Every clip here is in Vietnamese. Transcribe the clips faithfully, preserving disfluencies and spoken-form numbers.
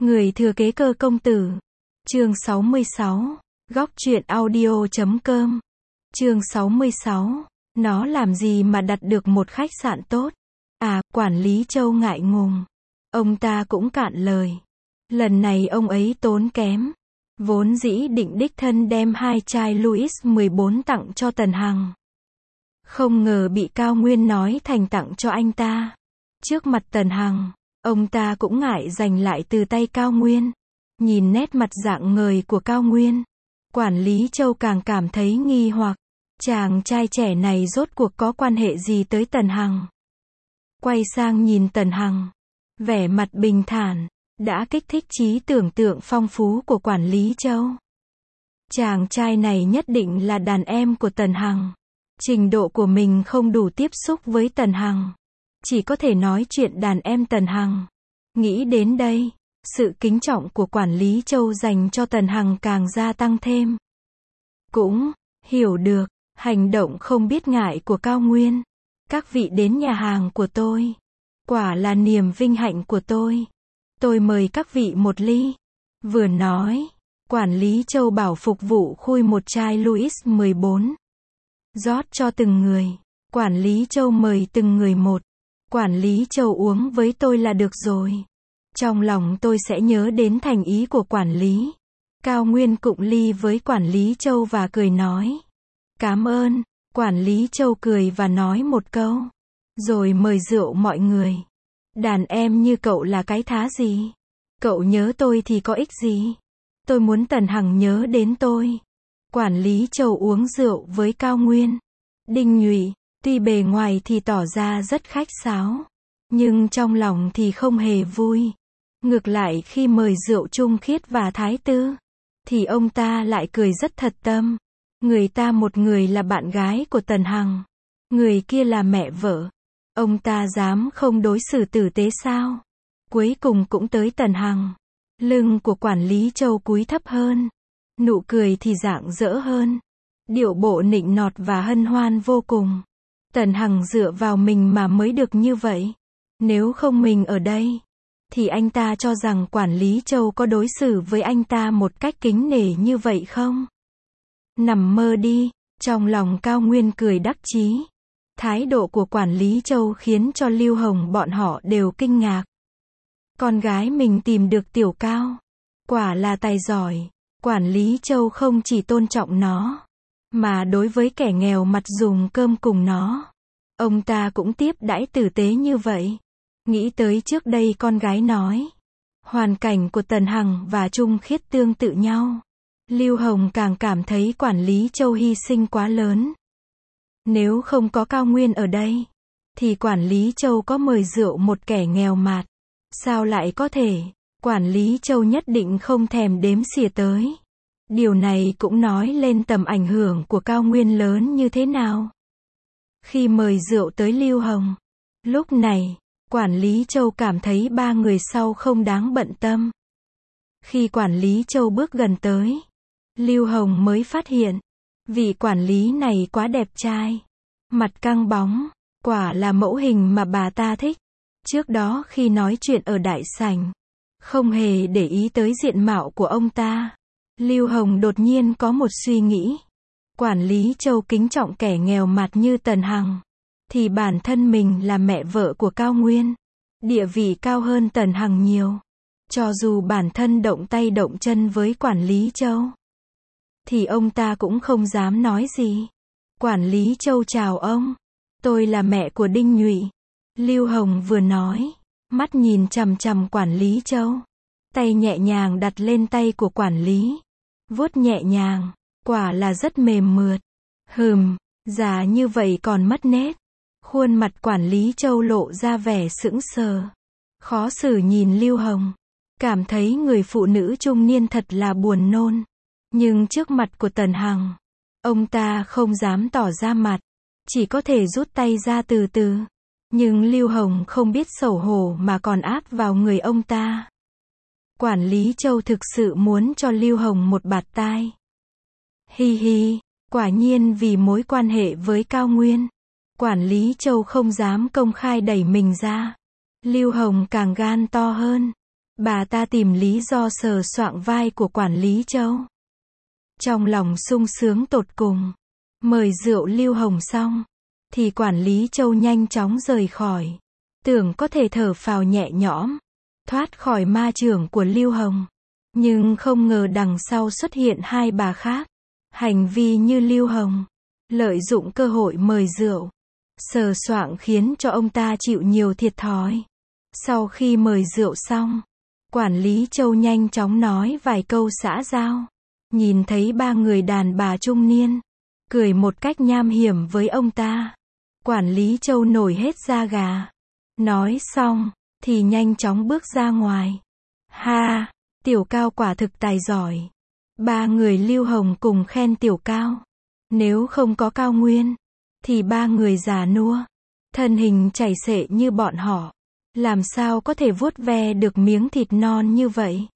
Người thừa kế cơ công tử. Chương sáu mươi sáu. Góc truyện audio chấm com. Chương sáu mươi sáu. Nó làm gì mà đặt được một khách sạn tốt? À, quản lý Châu ngại ngùng. Ông ta cũng cạn lời. Lần này ông ấy tốn kém. Vốn dĩ định đích thân đem hai chai Louis mười bốn tặng cho Tần Hằng. Không ngờ bị Cao Nguyên nói thành tặng cho anh ta. Trước mặt Tần Hằng, ông ta cũng ngại giành lại từ tay Cao Nguyên. Nhìn nét mặt rạng ngời của Cao Nguyên, quản lý Châu càng cảm thấy nghi hoặc. Chàng trai trẻ này rốt cuộc có quan hệ gì tới Tần Hằng? Quay sang nhìn Tần Hằng, vẻ mặt bình thản, đã kích thích trí tưởng tượng phong phú của quản lý Châu. Chàng trai này nhất định là đàn em của Tần Hằng. Trình độ của mình không đủ tiếp xúc với Tần Hằng, chỉ có thể nói chuyện đàn em Tần Hằng. Nghĩ đến đây, sự kính trọng của quản lý Châu dành cho Tần Hằng càng gia tăng thêm. Cũng hiểu được hành động không biết ngại của Cao Nguyên. Các vị đến nhà hàng của tôi, quả là niềm vinh hạnh của tôi. Tôi mời các vị một ly. Vừa nói, quản lý Châu bảo phục vụ khui một chai Louis mười bốn. Rót cho từng người. Quản lý Châu mời từng người một. Quản lý Châu uống với tôi là được rồi. Trong lòng tôi sẽ nhớ đến thành ý của quản lý. Cao Nguyên cụng ly với quản lý Châu và cười nói. Cảm ơn. Quản lý Châu cười và nói một câu. Rồi mời rượu mọi người. Đàn em như cậu là cái thá gì? Cậu nhớ tôi thì có ích gì? Tôi muốn Tần Hằng nhớ đến tôi. Quản lý Châu uống rượu với Cao Nguyên. Đinh Nhụy, tuy bề ngoài thì tỏ ra rất khách sáo, nhưng trong lòng thì không hề vui. Ngược lại khi mời rượu Trung Khiết và Thái Tư, thì ông ta lại cười rất thật tâm. Người ta một người là bạn gái của Tần Hằng, người kia là mẹ vợ. Ông ta dám không đối xử tử tế sao? Cuối cùng cũng tới Tần Hằng. Lưng của quản lý Châu cúi thấp hơn. Nụ cười thì rạng rỡ hơn. Điệu bộ nịnh nọt và hân hoan vô cùng. Tần Hằng dựa vào mình mà mới được như vậy. Nếu không mình ở đây, thì anh ta cho rằng quản lý Châu có đối xử với anh ta một cách kính nể như vậy không? Nằm mơ đi. Trong lòng Cao Nguyên cười đắc chí. Thái độ của quản lý Châu khiến cho Lưu Hồng bọn họ đều kinh ngạc. Con gái mình tìm được Tiểu Cao, quả là tài giỏi. Quản lý Châu không chỉ tôn trọng nó, mà đối với kẻ nghèo mặt dùng cơm cùng nó, ông ta cũng tiếp đãi tử tế như vậy. Nghĩ tới trước đây con gái nói, hoàn cảnh của Tần Hằng và Trung Khiết tương tự nhau. Lưu Hồng càng cảm thấy quản lý Châu hy sinh quá lớn. Nếu không có Cao Nguyên ở đây, thì quản lý Châu có mời rượu một kẻ nghèo mạt. Sao lại có thể? Quản lý Châu nhất định không thèm đếm xỉa tới. Điều này cũng nói lên tầm ảnh hưởng của Cao Nguyên lớn như thế nào. Khi mời rượu tới Lưu Hồng, lúc này, quản lý Châu cảm thấy ba người sau không đáng bận tâm. Khi quản lý Châu bước gần tới, Lưu Hồng mới phát hiện, vị quản lý này quá đẹp trai. Mặt căng bóng, quả là mẫu hình mà bà ta thích. Trước đó khi nói chuyện ở đại sảnh, không hề để ý tới diện mạo của ông ta. Lưu Hồng đột nhiên có một suy nghĩ. Quản lý Châu kính trọng kẻ nghèo mặt như Tần Hằng, thì bản thân mình là mẹ vợ của Cao Nguyên, địa vị cao hơn Tần Hằng nhiều. Cho dù bản thân động tay động chân với quản lý Châu, thì ông ta cũng không dám nói gì. Quản lý Châu chào ông. Tôi là mẹ của Đinh Nhụy. Lưu Hồng vừa nói, mắt nhìn chằm chằm quản lý Châu. Tay nhẹ nhàng đặt lên tay của quản lý. Vuốt nhẹ nhàng, quả là rất mềm mượt. Hừm, già như vậy còn mất nét. Khuôn mặt quản lý Châu lộ ra vẻ sững sờ. Khó xử nhìn Lưu Hồng. Cảm thấy người phụ nữ trung niên thật là buồn nôn. Nhưng trước mặt của Tần Hằng, ông ta không dám tỏ ra mặt. Chỉ có thể rút tay ra từ từ. Nhưng Lưu Hồng không biết xấu hổ mà còn áp vào người ông ta. Quản lý Châu thực sự muốn cho Lưu Hồng một bạt tai. Hi hi, quả nhiên vì mối quan hệ với Cao Nguyên, quản lý Châu không dám công khai đẩy mình ra. Lưu Hồng càng gan to hơn. Bà ta tìm lý do sờ soạng vai của quản lý Châu. Trong lòng sung sướng tột cùng. Mời rượu Lưu Hồng xong, thì quản lý Châu nhanh chóng rời khỏi. Tưởng có thể thở phào nhẹ nhõm, thoát khỏi ma chưởng của Lưu Hồng. Nhưng không ngờ đằng sau xuất hiện hai bà khác. Hành vi như Lưu Hồng, lợi dụng cơ hội mời rượu, sờ soạng khiến cho ông ta chịu nhiều thiệt thòi. Sau khi mời rượu xong, quản lý Châu nhanh chóng nói vài câu xã giao. Nhìn thấy ba người đàn bà trung niên, cười một cách nham hiểm với ông ta. Quản lý Châu nổi hết da gà. Nói xong, thì nhanh chóng bước ra ngoài. Ha, Tiểu Cao quả thực tài giỏi. Ba người Lưu Hồng cùng khen Tiểu Cao. Nếu không có Cao Nguyên, thì ba người già nua, thân hình chảy xệ như bọn họ, làm sao có thể vuốt ve được miếng thịt non như vậy.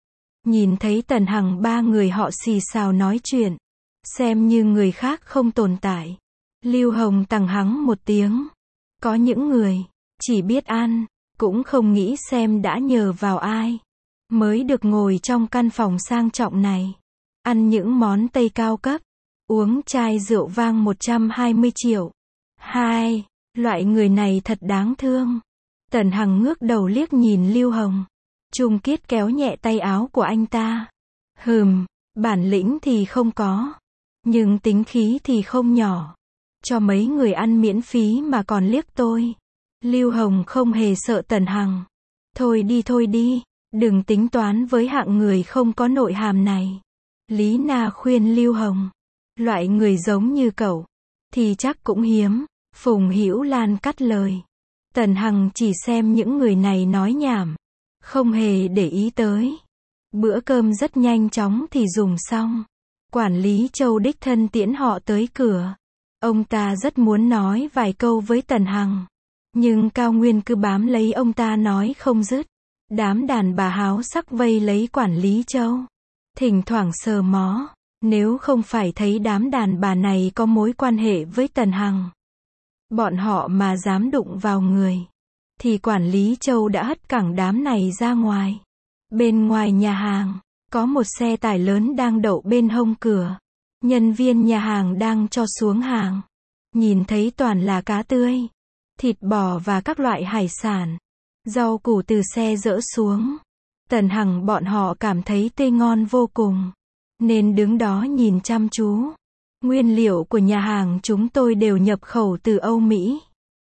Nhìn thấy Tần Hằng ba người họ xì xào nói chuyện, xem như người khác không tồn tại. Lưu Hồng tằng hắng một tiếng. Có những người, chỉ biết ăn, cũng không nghĩ xem đã nhờ vào ai, mới được ngồi trong căn phòng sang trọng này. Ăn những món Tây cao cấp, uống chai rượu vang một trăm hai mươi triệu. Hai, loại người này thật đáng thương. Tần Hằng ngước đầu liếc nhìn Lưu Hồng. Trung Kiết kéo nhẹ tay áo của anh ta. Hừm, bản lĩnh thì không có, nhưng tính khí thì không nhỏ. Cho mấy người ăn miễn phí mà còn liếc tôi. Lưu Hồng không hề sợ Tần Hằng. Thôi đi thôi đi, đừng tính toán với hạng người không có nội hàm này. Lý Na khuyên Lưu Hồng. Loại người giống như cậu, thì chắc cũng hiếm. Phùng Hữu Lan cắt lời. Tần Hằng chỉ xem những người này nói nhảm, không hề để ý tới. Bữa cơm rất nhanh chóng thì dùng xong. Quản lý Châu đích thân tiễn họ tới cửa. Ông ta rất muốn nói vài câu với Tần Hằng, nhưng Cao Nguyên cứ bám lấy ông ta nói không dứt. Đám đàn bà háo sắc vây lấy quản lý Châu, thỉnh thoảng sờ mó. Nếu không phải thấy đám đàn bà này có mối quan hệ với Tần Hằng, bọn họ mà dám đụng vào người, thì quản lý Châu đã hất cẳng đám này ra ngoài. Bên ngoài nhà hàng, có một xe tải lớn đang đậu bên hông cửa. Nhân viên nhà hàng đang cho xuống hàng. Nhìn thấy toàn là cá tươi, thịt bò và các loại hải sản. Rau củ từ xe dỡ xuống. Tần Hằng bọn họ cảm thấy tươi ngon vô cùng, nên đứng đó nhìn chăm chú. Nguyên liệu của nhà hàng chúng tôi đều nhập khẩu từ Âu Mỹ,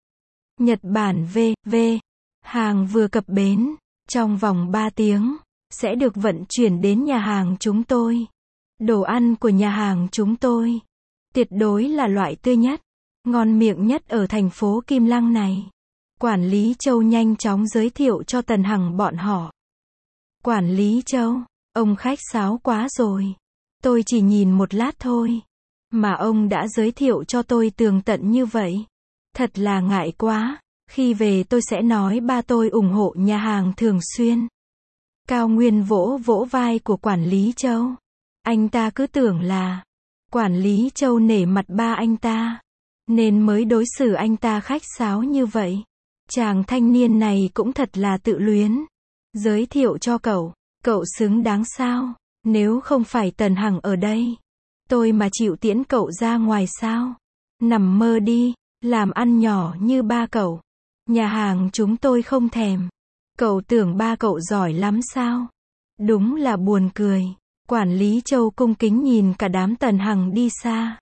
Nhật Bản vân vân. Hàng vừa cập bến, trong vòng ba tiếng, sẽ được vận chuyển đến nhà hàng chúng tôi. Đồ ăn của nhà hàng chúng tôi, tuyệt đối là loại tươi nhất, ngon miệng nhất ở thành phố Kim Lăng này. Quản lý Châu nhanh chóng giới thiệu cho Tần Hằng bọn họ. Quản lý Châu, ông khách sáo quá rồi. Tôi chỉ nhìn một lát thôi, mà ông đã giới thiệu cho tôi tường tận như vậy. Thật là ngại quá, khi về tôi sẽ nói ba tôi ủng hộ nhà hàng thường xuyên. Cao Nguyên vỗ vỗ vai của quản lý Châu. Anh ta cứ tưởng là quản lý Châu nể mặt ba anh ta, nên mới đối xử anh ta khách sáo như vậy. Chàng thanh niên này cũng thật là tự luyến. Giới thiệu cho cậu, cậu xứng đáng sao? Nếu không phải Tần Hằng ở đây, tôi mà chịu tiễn cậu ra ngoài sao? Nằm mơ đi, làm ăn nhỏ như ba cậu. Nhà hàng chúng tôi không thèm. Cậu tưởng ba cậu giỏi lắm sao? Đúng là buồn cười. Quản lý Châu cung kính nhìn cả đám Tần Hằng đi xa.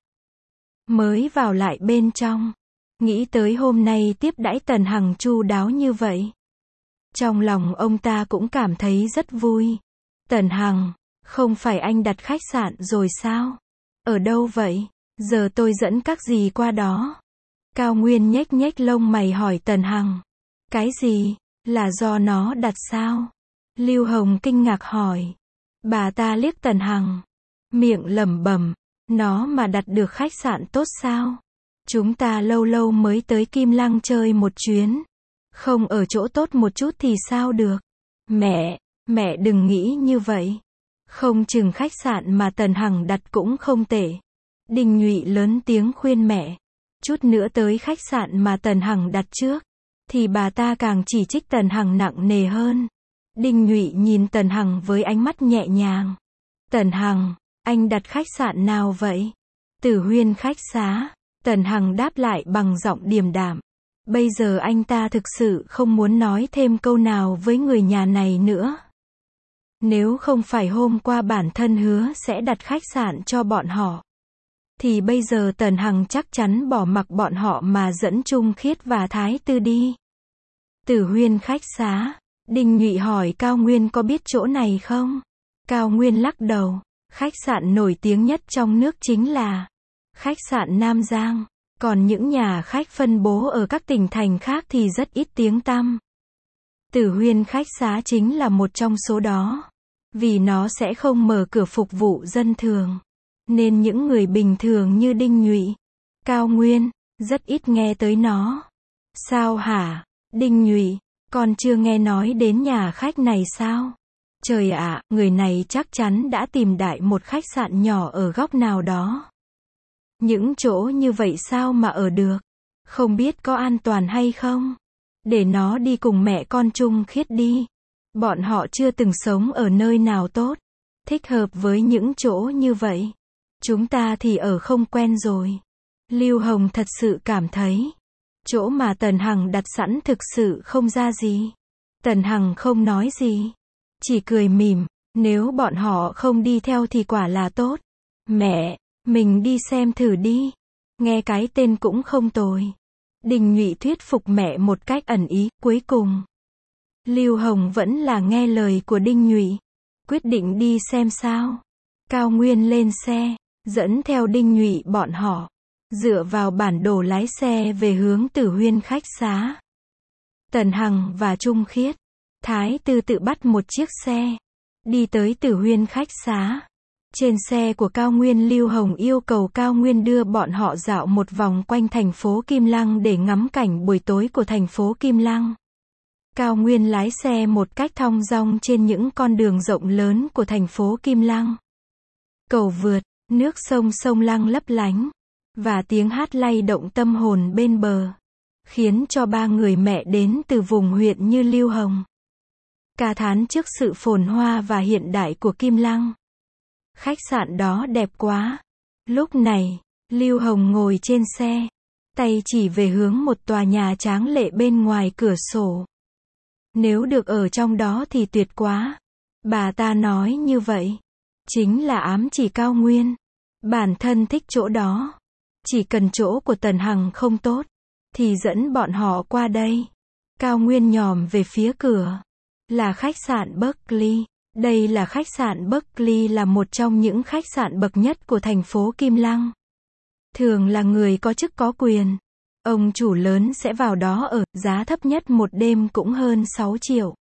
Mới vào lại bên trong, nghĩ tới hôm nay tiếp đãi Tần Hằng chu đáo như vậy. Trong lòng ông ta cũng cảm thấy rất vui. Tần Hằng, không phải anh đặt khách sạn rồi sao? Ở đâu vậy? Giờ tôi dẫn các dì qua đó. Cao Nguyên nhếch nhếch lông mày hỏi Tần Hằng. Cái gì? Là do nó đặt sao? Lưu Hồng kinh ngạc hỏi. Bà ta liếc Tần Hằng, miệng lẩm bẩm, nó mà đặt được khách sạn tốt sao? Chúng ta lâu lâu mới tới Kim Lăng chơi một chuyến, không ở chỗ tốt một chút thì sao được? Mẹ, mẹ đừng nghĩ như vậy. Không chừng khách sạn mà Tần Hằng đặt cũng không tệ. Đình Nhụy lớn tiếng khuyên mẹ. Chút nữa tới khách sạn mà Tần Hằng đặt trước, thì bà ta càng chỉ trích Tần Hằng nặng nề hơn. Đinh Nhụy nhìn Tần Hằng với ánh mắt nhẹ nhàng. Tần Hằng, anh đặt khách sạn nào vậy? Tử Huyên khách xá. Tần Hằng đáp lại bằng giọng điềm đạm. Bây giờ anh ta thực sự không muốn nói thêm câu nào với người nhà này nữa. Nếu không phải hôm qua bản thân hứa sẽ đặt khách sạn cho bọn họ, thì bây giờ Tần Hằng chắc chắn bỏ mặc bọn họ mà dẫn Trung Khiết và Thái Tư đi. Tử Huyên khách xá. Đinh Nhụy hỏi Cao Nguyên có biết chỗ này không? Cao Nguyên lắc đầu. Khách sạn nổi tiếng nhất trong nước chính là khách sạn Nam Giang. Còn những nhà khách phân bố ở các tỉnh thành khác thì rất ít tiếng tăm. Tử Huyên khách xá chính là một trong số đó. Vì nó sẽ không mở cửa phục vụ dân thường, nên những người bình thường như Đinh Nhụy, Cao Nguyên, rất ít nghe tới nó. Sao hả? Đinh Nhụy, con chưa nghe nói đến nhà khách này sao? Trời ạ, người này chắc chắn đã tìm đại một khách sạn nhỏ ở góc nào đó. Những chỗ như vậy sao mà ở được? Không biết có an toàn hay không? Để nó đi cùng mẹ con Trung Khiết đi. Bọn họ chưa từng sống ở nơi nào tốt, thích hợp với những chỗ như vậy. Chúng ta thì ở không quen rồi. Lưu Hồng thật sự cảm thấy chỗ mà Tần Hằng đặt sẵn thực sự không ra gì. Tần Hằng không nói gì, chỉ cười mỉm. Nếu bọn họ không đi theo thì quả là tốt. Mẹ, mình đi xem thử đi. Nghe cái tên cũng không tồi. Đinh Nhụy thuyết phục mẹ một cách ẩn ý. Cuối cùng Lưu Hồng vẫn là nghe lời của Đinh Nhụy, quyết định đi xem sao. Cao Nguyên lên xe, dẫn theo Đinh Nhụy bọn họ, dựa vào bản đồ lái xe về hướng Tử Huyên khách xá. Tần Hằng và Trung Khiết, Thái Tư tự bắt một chiếc xe, đi tới Tử Huyên khách xá. Trên xe của Cao Nguyên, Lưu Hồng yêu cầu Cao Nguyên đưa bọn họ dạo một vòng quanh thành phố Kim Lăng để ngắm cảnh buổi tối của thành phố Kim Lăng. Cao Nguyên lái xe một cách thong dong trên những con đường rộng lớn của thành phố Kim Lăng. Cầu vượt, nước sông sông Lăng lấp lánh, và tiếng hát lay động tâm hồn bên bờ, khiến cho ba người mẹ đến từ vùng huyện như Lưu Hồng ca thán trước sự phồn hoa và hiện đại của Kim Lăng. Khách sạn đó đẹp quá. Lúc này, Lưu Hồng ngồi trên xe, tay chỉ về hướng một tòa nhà tráng lệ bên ngoài cửa sổ. Nếu được ở trong đó thì tuyệt quá. Bà ta nói như vậy, chính là ám chỉ Cao Nguyên. Bản thân thích chỗ đó. Chỉ cần chỗ của Tần Hằng không tốt, thì dẫn bọn họ qua đây. Cao Nguyên nhòm về phía cửa. Là khách sạn Berkeley. Đây là khách sạn Berkeley, là một trong những khách sạn bậc nhất của thành phố Kim Lăng. Thường là người có chức có quyền. Ông chủ lớn sẽ vào đó ở, giá thấp nhất một đêm cũng hơn sáu triệu.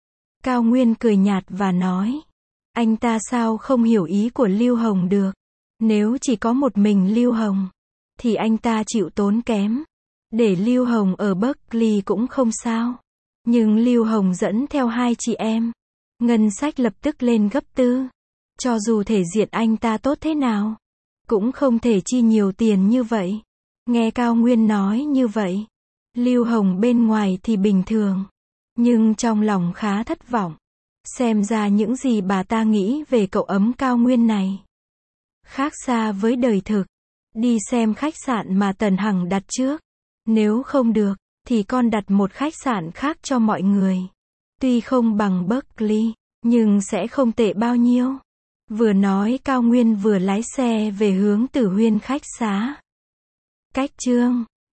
Cao Nguyên cười nhạt và nói. Anh ta sao không hiểu ý của Lưu Hồng được. Nếu chỉ có một mình Lưu Hồng, thì anh ta chịu tốn kém. Để Lưu Hồng ở Berkeley cũng không sao. Nhưng Lưu Hồng dẫn theo hai chị em, ngân sách lập tức lên gấp tư. Cho dù thể diện anh ta tốt thế nào, cũng không thể chi nhiều tiền như vậy. Nghe Cao Nguyên nói như vậy, Lưu Hồng bên ngoài thì bình thường, nhưng trong lòng khá thất vọng. Xem ra những gì bà ta nghĩ về cậu ấm Cao Nguyên này khác xa với đời thực. Đi xem khách sạn mà Tần Hằng đặt trước. Nếu không được, thì con đặt một khách sạn khác cho mọi người. Tuy không bằng Berkeley, nhưng sẽ không tệ bao nhiêu. Vừa nói Cao Nguyên vừa lái xe về hướng Tử Huyên khách xá. Cách chương